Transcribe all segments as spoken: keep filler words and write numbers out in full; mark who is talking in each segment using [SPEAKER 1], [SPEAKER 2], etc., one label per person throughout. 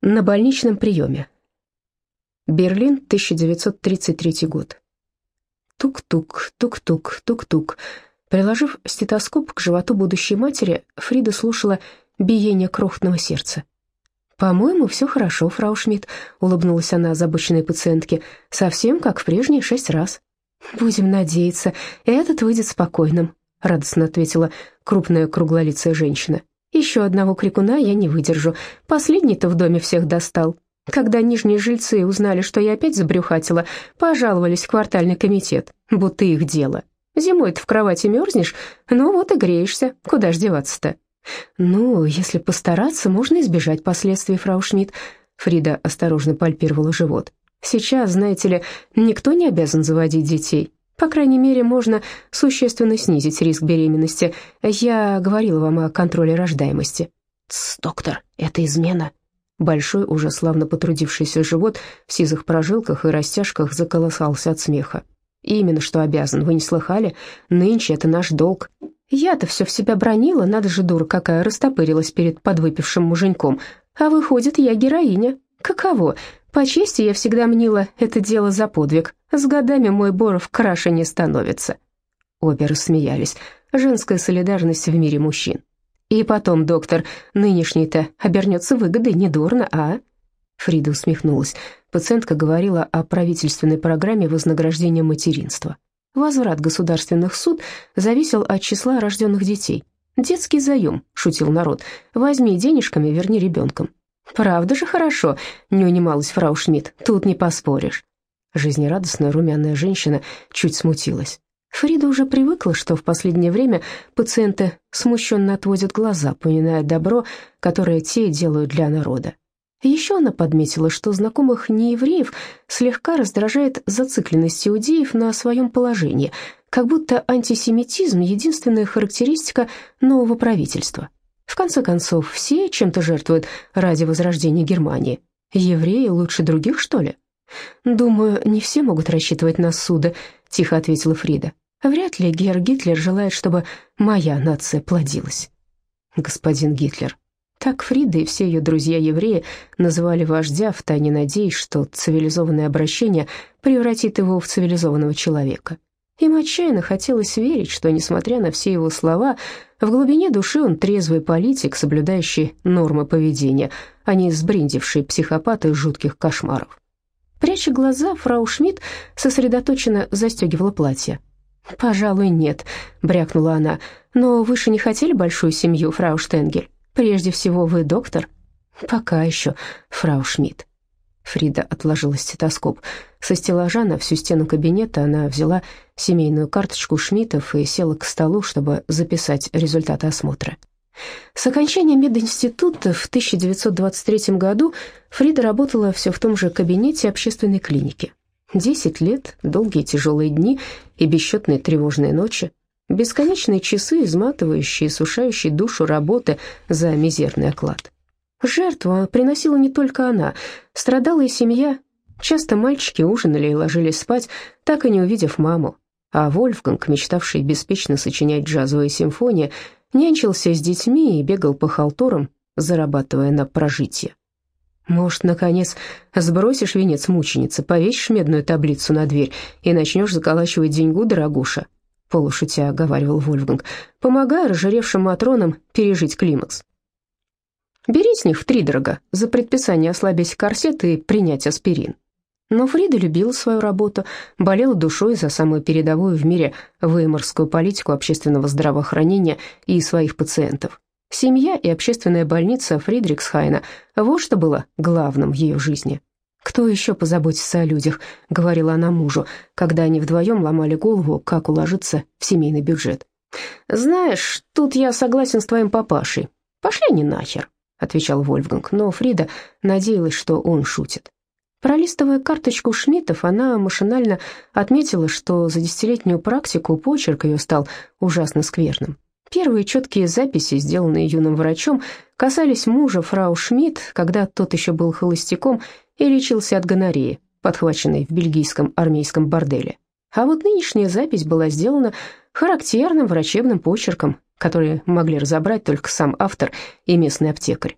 [SPEAKER 1] На больничном приеме. Берлин, тысяча девятьсот тридцать третий год. Тук-тук, тук-тук, тук-тук. Приложив стетоскоп к животу будущей матери, Фрида слушала биение крохотного сердца. «По-моему, все хорошо, фрау Шмидт», — улыбнулась она озабоченной пациентке, «совсем как в прежние шесть раз». «Будем надеяться, этот выйдет спокойным», — радостно ответила крупная круглолицая женщина. «Еще одного крикуна я не выдержу. Последний-то в доме всех достал. Когда нижние жильцы узнали, что я опять забрюхатила, пожаловались в квартальный комитет, будто их дело. Зимой-то в кровати мерзнешь, ну вот и греешься, куда ж деваться-то?» «Ну, если постараться, можно избежать последствий, фрау Шмидт». Фрида осторожно пальпировала живот. «Сейчас, знаете ли, никто не обязан заводить детей. По крайней мере, можно существенно снизить риск беременности. Я говорила вам о контроле рождаемости». «Тсс, доктор, это измена». Большой, уже славно потрудившийся живот в сизых прожилках и растяжках заколосался от смеха. «Именно что обязан, вы не слыхали? Нынче это наш долг». «Я-то все в себя бронила, надо же, дура какая, растопырилась перед подвыпившим муженьком. А выходит, я героиня. Каково? По чести я всегда мнила это дело за подвиг. С годами мой Боров краше не становится». Обе рассмеялись. Женская солидарность в мире мужчин. «И потом, доктор, нынешний-то обернется выгодой, недурно, а?» Фрида усмехнулась. Пациентка говорила о правительственной программе вознаграждения материнства. Возврат государственных суд зависел от числа рожденных детей. «Детский заем», — шутил народ, — «возьми денежками, верни ребенком». «Правда же хорошо», — не унималась фрау Шмидт, — «тут не поспоришь». Жизнерадостная румяная женщина чуть смутилась. Фрида уже привыкла, что в последнее время пациенты смущенно отводят глаза, поминая добро, которое те делают для народа. Еще она подметила, что знакомых неевреев слегка раздражает зацикленность иудеев на своем положении, как будто антисемитизм — единственная характеристика нового правительства. В конце концов, все чем-то жертвуют ради возрождения Германии. Евреи лучше других, что ли? «Думаю, не все могут рассчитывать на суды», — тихо ответила Фрида. «Вряд ли Герр Гитлер желает, чтобы моя нация плодилась». «Господин Гитлер». Так Фрида и все ее друзья-евреи называли вождя, втайне надеясь, что цивилизованное обращение превратит его в цивилизованного человека. Им отчаянно хотелось верить, что, несмотря на все его слова, в глубине души он трезвый политик, соблюдающий нормы поведения, а не сбрендивший психопат из жутких кошмаров. Пряча глаза, фрау Шмидт сосредоточенно застегивала платье. «Пожалуй, нет», — брякнула она, — «но вы же не хотели большую семью, фрау Штенгель? Прежде всего, вы доктор?» «Пока еще, фрау Шмидт». Фрида отложила стетоскоп. Со стеллажа на всю стену кабинета она взяла семейную карточку Шмидтов и села к столу, чтобы записать результаты осмотра. С окончания мединститута в тысяча девятьсот двадцать третьем году Фрида работала все в том же кабинете общественной клиники. Десять лет, долгие тяжелые дни и бесчетные тревожные ночи. Бесконечные часы, изматывающие, сушающие душу работы за мизерный оклад. Жертву приносила не только она, страдала и семья. Часто мальчики ужинали и ложились спать, так и не увидев маму. А Вольфганг, мечтавший беспечно сочинять джазовые симфонии, нянчился с детьми и бегал по халтурам, зарабатывая на прожитие. «Может, наконец, сбросишь венец мученицы, повесишь медную таблицу на дверь и начнешь заколачивать деньгу, дорогуша?» — полушутя говаривал Вольфганг, помогая разжиревшим матронам пережить климакс. «Бери с них втридорога за предписание ослабить корсет и принять аспирин». Но Фрида любила свою работу, болела душой за самую передовую в мире веймарскую политику общественного здравоохранения и своих пациентов. Семья и общественная больница Фридрихсхайна – вот что было главным в ее жизни. «Кто еще позаботится о людях?» — говорила она мужу, когда они вдвоем ломали голову, как уложиться в семейный бюджет. «Знаешь, тут я согласен с твоим папашей. Пошли они нахер», — отвечал Вольфганг, но Фрида надеялась, что он шутит. Пролистывая карточку Шмидтов, она машинально отметила, что за десятилетнюю практику почерк ее стал ужасно скверным. Первые четкие записи, сделанные юным врачом, касались мужа фрау Шмидт, когда тот еще был холостяком и лечился от гонореи, подхваченной в бельгийском армейском борделе. А вот нынешняя запись была сделана характерным врачебным почерком, который могли разобрать только сам автор и местный аптекарь.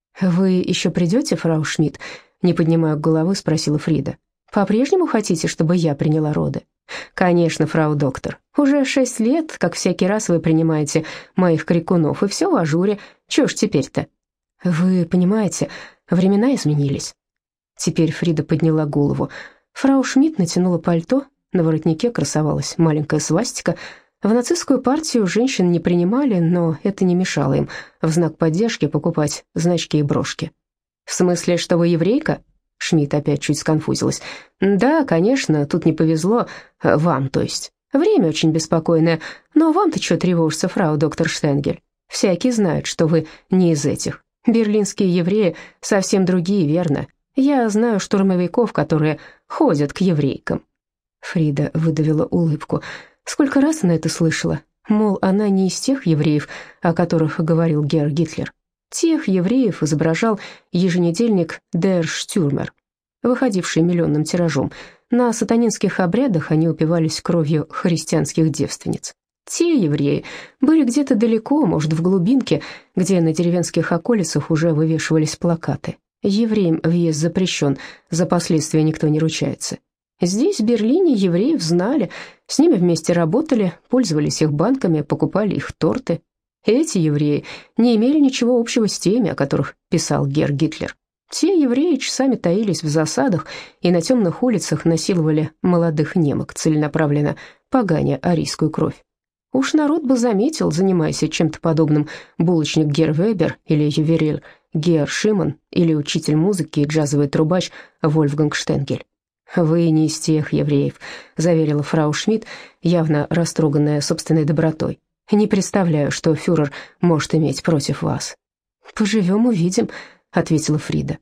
[SPEAKER 1] «Вы еще придете, фрау Шмидт?» — не поднимая головы, спросила Фрида. «По-прежнему хотите, чтобы я приняла роды?» «Конечно, фрау доктор. Уже шесть лет, как всякий раз вы принимаете моих крикунов, и все в ажуре. Чего ж теперь-то?» «Вы понимаете, времена изменились». Теперь Фрида подняла голову. Фрау Шмидт натянула пальто, на воротнике красовалась маленькая свастика. В нацистскую партию женщин не принимали, но это не мешало им в знак поддержки покупать значки и брошки. «В смысле, что вы еврейка?» Шмидт опять чуть сконфузилась. «Да, конечно, тут не повезло. Вам, то есть. Время очень беспокойное. Но вам-то что тревожится, фрау доктор Штенгель? Всякий знает, что вы не из этих. Берлинские евреи совсем другие, верно? Я знаю штурмовиков, которые ходят к еврейкам». Фрида выдавила улыбку. Сколько раз она это слышала? Мол, она не из тех евреев, о которых говорил Герр Гитлер. Тех евреев изображал еженедельник Der Stürmer, выходивший миллионным тиражом. На сатанинских обрядах они упивались кровью христианских девственниц. Те евреи были где-то далеко, может, в глубинке, где на деревенских околицах уже вывешивались плакаты. Евреям въезд запрещен, за последствия никто не ручается. Здесь, в Берлине, евреев знали, с ними вместе работали, пользовались их банками, покупали их торты. Эти евреи не имели ничего общего с теми, о которых писал Герр Гитлер. Те евреи часами таились в засадах и на темных улицах насиловали молодых немок, целенаправленно поганя арийскую кровь. Уж народ бы заметил, занимаясь чем-то подобным, булочник Герр Вебер или ювелир Герр Шиман или учитель музыки и джазовый трубач Вольфганг Штенгель. «Вы не из тех евреев», — заверила фрау Шмидт, явно растроганная собственной добротой. «Не представляю, что фюрер может иметь против вас». «Поживем, увидим», — ответила Фрида.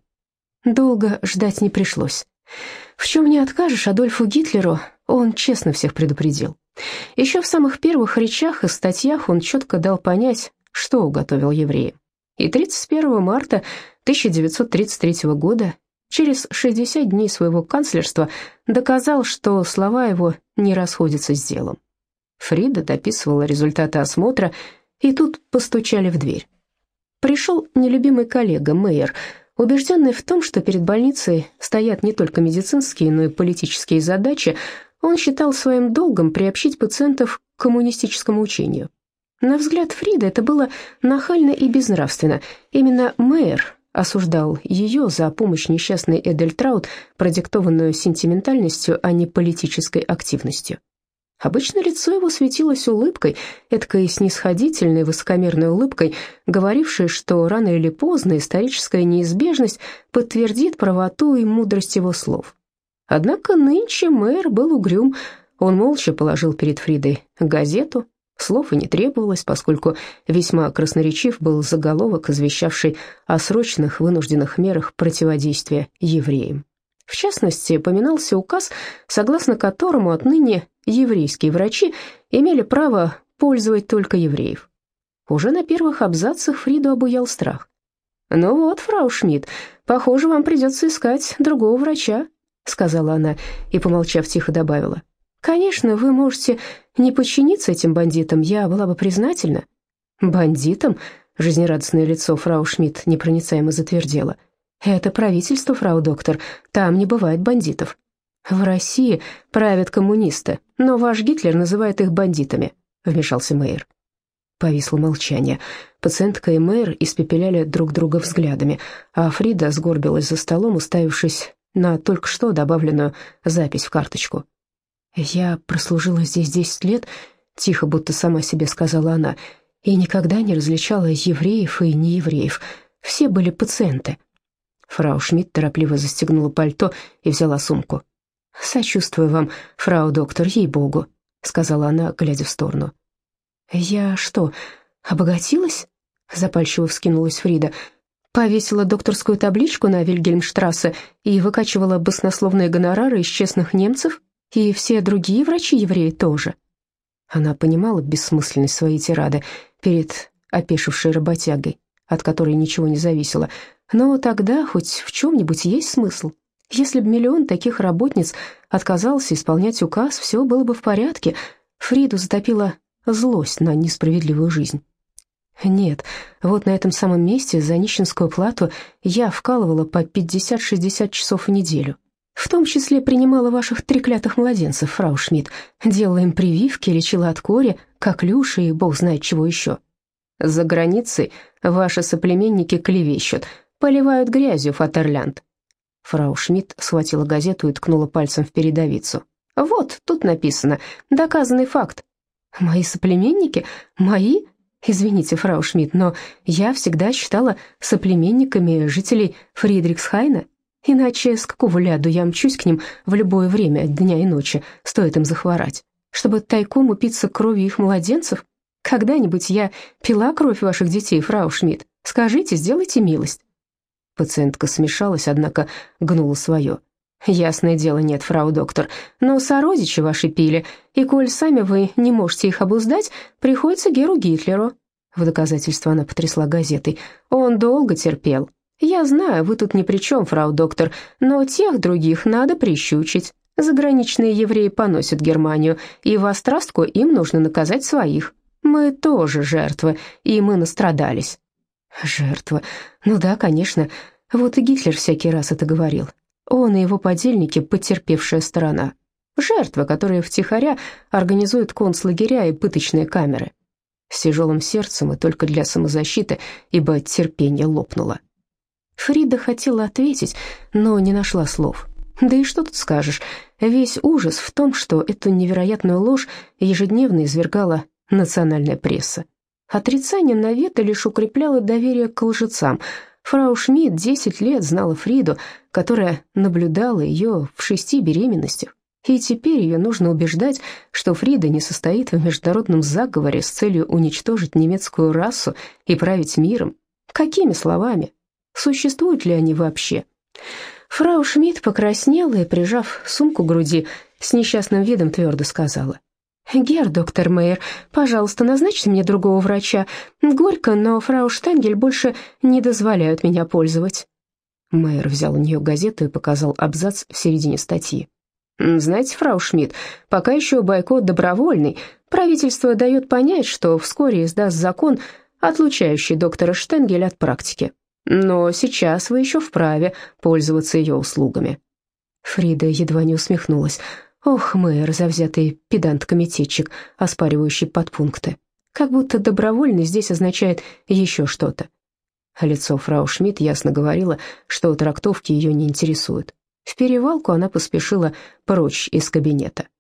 [SPEAKER 1] Долго ждать не пришлось. В чем не откажешь Адольфу Гитлеру, он честно всех предупредил. Еще в самых первых речах и статьях он четко дал понять, что уготовил евреям. И тридцать первого марта тысяча девятьсот тридцать третьего года, через шестьдесят дней своего канцлерства, доказал, что слова его не расходятся с делом. Фрида дописывала результаты осмотра, и тут постучали в дверь. Пришел нелюбимый коллега, Мейер, убежденный в том, что перед больницей стоят не только медицинские, но и политические задачи. Он считал своим долгом приобщить пациентов к коммунистическому учению. На взгляд Фриды это было нахально и безнравственно. Именно Мейер осуждал ее за помощь несчастной Эдельтраут, продиктованную сентиментальностью, а не политической активностью. Обычно лицо его светилось улыбкой, эдакой снисходительной, высокомерной улыбкой, говорившей, что рано или поздно историческая неизбежность подтвердит правоту и мудрость его слов. Однако нынче мэр был угрюм. Он молча положил перед Фридой газету. Слов и не требовалось, поскольку весьма красноречив был заголовок, извещавший о срочных вынужденных мерах противодействия евреям. В частности, поминался указ, согласно которому отныне еврейские врачи имели право пользовать только евреев. Уже на первых абзацах Фриду обуял страх. «Ну вот, фрау Шмидт, похоже, вам придется искать другого врача», сказала она и, помолчав, тихо добавила. «Конечно, вы можете не подчиниться этим бандитам, я была бы признательна». «Бандитам?» — жизнерадостное лицо фрау Шмидт непроницаемо затвердело. «Это правительство, фрау доктор, там не бывает бандитов». «В России правят коммунисты, но ваш Гитлер называет их бандитами», — вмешался Мейер. Повисло молчание. Пациентка и Мейер испепеляли друг друга взглядами, а Фрида сгорбилась за столом, уставившись на только что добавленную запись в карточку. «Я прослужила здесь десять лет», — тихо, будто сама себе сказала она, «и никогда не различала евреев и неевреев. Все были пациенты». Фрау Шмидт торопливо застегнула пальто и взяла сумку. «Сочувствую вам, фрау доктор, ей-богу», — сказала она, глядя в сторону. «Я что, обогатилась?» — запальчиво вскинулась Фрида. «Повесила докторскую табличку на Вильгельмштрассе и выкачивала баснословные гонорары из честных немцев, и все другие врачи-евреи тоже». Она понимала бессмысленность своей тирады перед опешившей работягой, от которой ничего не зависело, но тогда хоть в чем-нибудь есть смысл. Если бы миллион таких работниц отказался исполнять указ, все было бы в порядке. Фриду затопила злость на несправедливую жизнь. Нет, вот на этом самом месте за нищенскую плату я вкалывала по пятьдесят-шестьдесят часов в неделю. В том числе принимала ваших треклятых младенцев, фрау Шмидт, делала им прививки, лечила от кори, коклюши и бог знает чего еще. За границей ваши соплеменники клевещут, поливают грязью Фатерлянд. Фрау Шмидт схватила газету и ткнула пальцем в передовицу. Вот, тут написано, доказанный факт. Мои соплеменники? Мои? Извините, фрау Шмидт, но я всегда считала соплеменниками жителей Фридрихсхайна. Иначе с какого ляду я мчусь к ним в любое время дня и ночи, стоит им захворать, чтобы тайком упиться кровью их младенцев? Когда-нибудь я пила кровь ваших детей, фрау Шмидт? Скажите, сделайте милость». Пациентка смешалась, однако гнула свое. «Ясное дело, нет, фрау доктор, но сородичи ваши пили, и коль сами вы не можете их обуздать, приходится Геру Гитлеру». В доказательство она потрясла газетой. «Он долго терпел. Я знаю, вы тут ни при чем, фрау доктор, но тех других надо прищучить. Заграничные евреи поносят Германию, и в острастку им нужно наказать своих. Мы тоже жертвы, и мы настрадались». «Жертва? Ну да, конечно. Вот и Гитлер всякий раз это говорил. Он и его подельники — потерпевшая сторона. Жертвы, которые втихаря организуют концлагеря и пыточные камеры». С тяжелым сердцем и только для самозащиты, ибо терпение лопнуло. Фрида хотела ответить, но не нашла слов. Да и что тут скажешь? Весь ужас в том, что эту невероятную ложь ежедневно извергала национальная пресса. Отрицание навета лишь укрепляло доверие к лжецам. Фрау Шмидт десять лет знала Фриду, которая наблюдала ее в шести беременностях, и теперь ее нужно убеждать, что Фрида не состоит в международном заговоре с целью уничтожить немецкую расу и править миром. Какими словами? Существуют ли они вообще? Фрау Шмидт покраснела и, прижав сумку к груди, с несчастным видом твердо сказала: «Герр, доктор Мейер, пожалуйста, назначьте мне другого врача. Горько, но фрау Штенгель больше не дозволяют меня пользовать». Мейер взял у нее газету и показал абзац в середине статьи. «Знаете, фрау Шмидт, пока еще бойкот добровольный. Правительство дает понять, что вскоре издаст закон, отлучающий доктора Штенгель от практики. Но сейчас вы еще вправе пользоваться ее услугами». Фрида едва не усмехнулась. Ох, Мейер, завзятый педант-комитетчик, оспаривающий подпункты. Как будто добровольно здесь означает еще что-то. Лицо фрау Шмидт ясно говорило, что трактовки ее не интересуют. В перевалку она поспешила прочь из кабинета.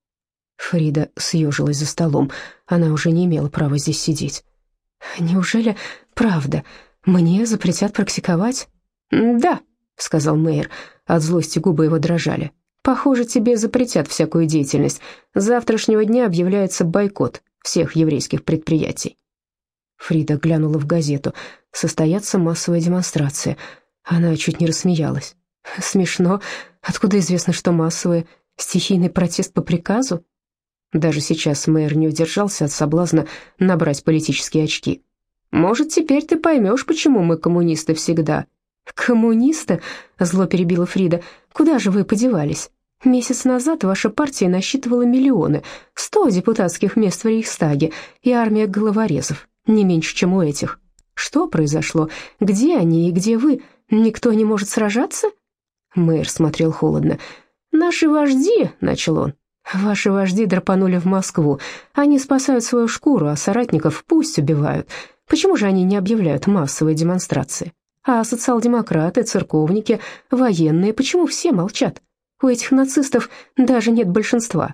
[SPEAKER 1] Фрида съежилась за столом. Она уже не имела права здесь сидеть. «Неужели правда? Мне запретят практиковать?» «Да», — сказал Мейер. От злости губы его дрожали. «Похоже, тебе запретят всякую деятельность. С завтрашнего дня объявляется бойкот всех еврейских предприятий». Фрида глянула в газету. «Состоятся массовые демонстрации». Она чуть не рассмеялась. «Смешно. Откуда известно, что массовые? Стихийный протест по приказу?» Даже сейчас мэр не удержался от соблазна набрать политические очки. «Может, теперь ты поймешь, почему мы коммунисты всегда». «Коммунисты?» — зло перебила Фрида. «Куда же вы подевались? Месяц назад ваша партия насчитывала миллионы, сто депутатских мест в Рейхстаге и армия головорезов, не меньше, чем у этих. Что произошло? Где они и где вы? Никто не может сражаться?» Мэр смотрел холодно. «Наши вожди», — начал он, — «ваши вожди драпанули в Москву. Они спасают свою шкуру, а соратников пусть убивают. Почему же они не объявляют массовые демонстрации? А социал-демократы, церковники, военные, почему все молчат? У этих нацистов даже нет большинства».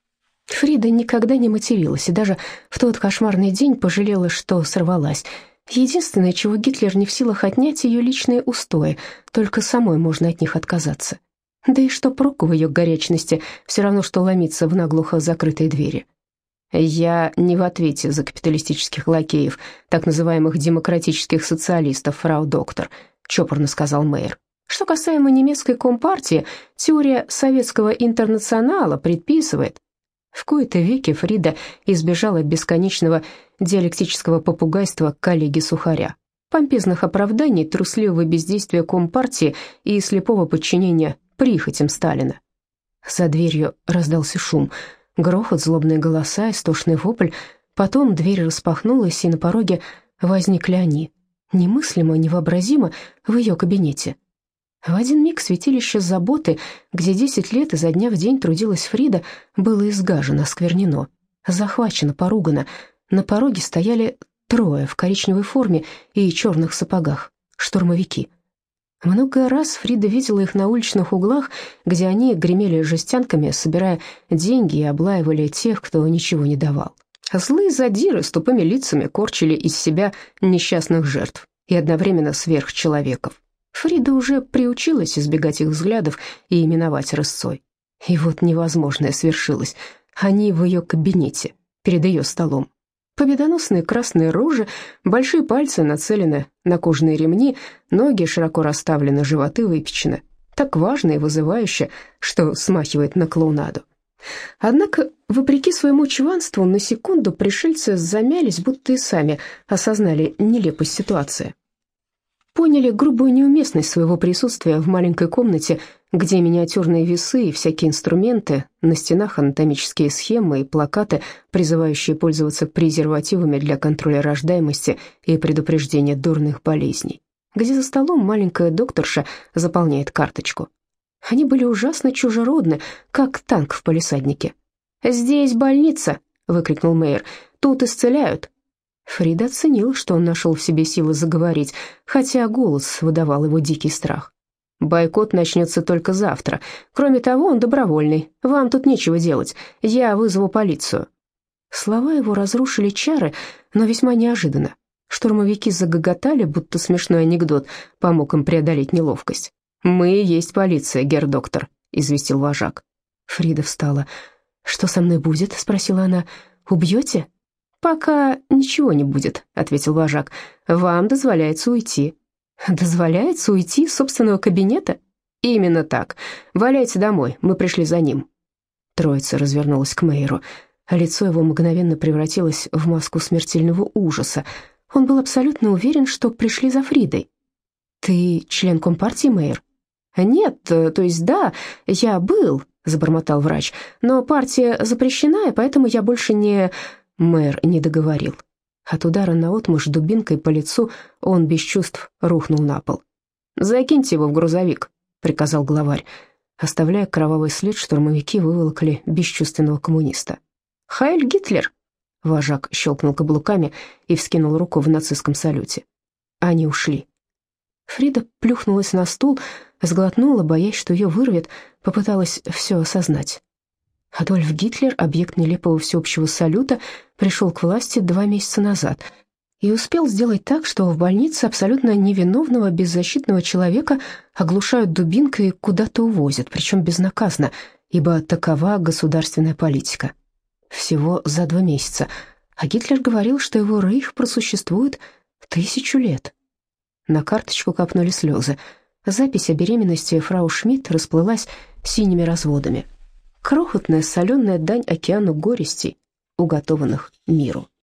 [SPEAKER 1] Фрида никогда не материлась и даже в тот кошмарный день пожалела, что сорвалась. Единственное, чего Гитлер не в силах отнять, ее личные устои, только самой можно от них отказаться. Да и что проку в ее горячности, все равно, что ломиться в наглухо закрытые двери. «Я не в ответе за капиталистических лакеев, так называемых демократических социалистов, фрау доктор», — чопорно сказал Мейер. «Что касаемо немецкой компартии, теория советского интернационала предписывает». В кои-то веки Фрида избежала бесконечного диалектического попугайства коллеги Сухаря, помпезных оправданий, трусливого бездействия компартии и слепого подчинения прихотям Сталина. За дверью раздался шум, грохот, злобные голоса, истошный вопль. Потом дверь распахнулась, и на пороге возникли они, немыслимо, невообразимо, в ее кабинете. В один миг святилище заботы, где десять лет изо дня в день трудилась Фрида, было изгажено, осквернено, захвачено, поругано. На пороге стояли трое в коричневой форме и черных сапогах, штурмовики. Много раз Фрида видела их на уличных углах, где они гремели жестянками, собирая деньги и облаивали тех, кто ничего не давал. Злые задиры с тупыми лицами корчили из себя несчастных жертв и одновременно сверхчеловеков. Фрида уже приучилась избегать их взглядов и именовать рысцой. И вот невозможное свершилось. Они в ее кабинете, перед ее столом. Победоносные красные рожи, большие пальцы нацелены на кожаные ремни, ноги широко расставлены, животы выпечены. Так важно и вызывающе, что смахивает на клоунаду. Однако, вопреки своему чванству, на секунду пришельцы замялись, будто и сами осознали нелепость ситуации. Поняли грубую неуместность своего присутствия в маленькой комнате, где миниатюрные весы и всякие инструменты, на стенах анатомические схемы и плакаты, призывающие пользоваться презервативами для контроля рождаемости и предупреждения дурных болезней, где за столом маленькая докторша заполняет карточку. Они были ужасно чужеродны, как танк в палисаднике. «Здесь больница!» — выкрикнул Мэйр. «Тут исцеляют!» Фрида оценила, что он нашел в себе силы заговорить, хотя голос выдавал его дикий страх. «Бойкот начнется только завтра. Кроме того, он добровольный. Вам тут нечего делать. Я вызову полицию». Слова его разрушили чары, но весьма неожиданно. Штурмовики загоготали, будто смешной анекдот помог им преодолеть неловкость. «Мы и есть полиция, герр-доктор», — известил вожак. Фрида встала. «Что со мной будет?» — спросила она. «Убьете?» «Пока ничего не будет», — ответил вожак. «Вам дозволяется уйти». «Дозволяется уйти из собственного кабинета?» «Именно так. Валяйте домой, мы пришли за ним». Троица развернулась к Мэйру. Лицо его мгновенно превратилось в маску смертельного ужаса. Он был абсолютно уверен, что пришли за Фридой. «Ты член Компартии, Мэйр?» «Нет, то есть да, я был», — забормотал врач, «но партия запрещена, и поэтому я больше не...» Мэр не договорил. От удара наотмашь дубинкой по лицу он без чувств рухнул на пол. «Закиньте его в грузовик», — приказал главарь. Оставляя кровавый след, штурмовики выволокли бесчувственного коммуниста. «Хайль Гитлер!» — вожак щелкнул каблуками и вскинул руку в нацистском салюте. Они ушли. Фрида плюхнулась на стул, сглотнула, боясь, что ее вырвет, попыталась все осознать. Адольф Гитлер, объект нелепого всеобщего салюта, пришел к власти два месяца назад и успел сделать так, что в больнице абсолютно невиновного, беззащитного человека оглушают дубинкой и куда-то увозят, причем безнаказанно, ибо такова государственная политика. Всего за два месяца. А Гитлер говорил, что его рейх просуществует тысячу лет. На карточку капнули слезы. Запись о беременности фрау Шмидт расплылась синими разводами. Крохотная соленая дань океану горестей, уготованных миру.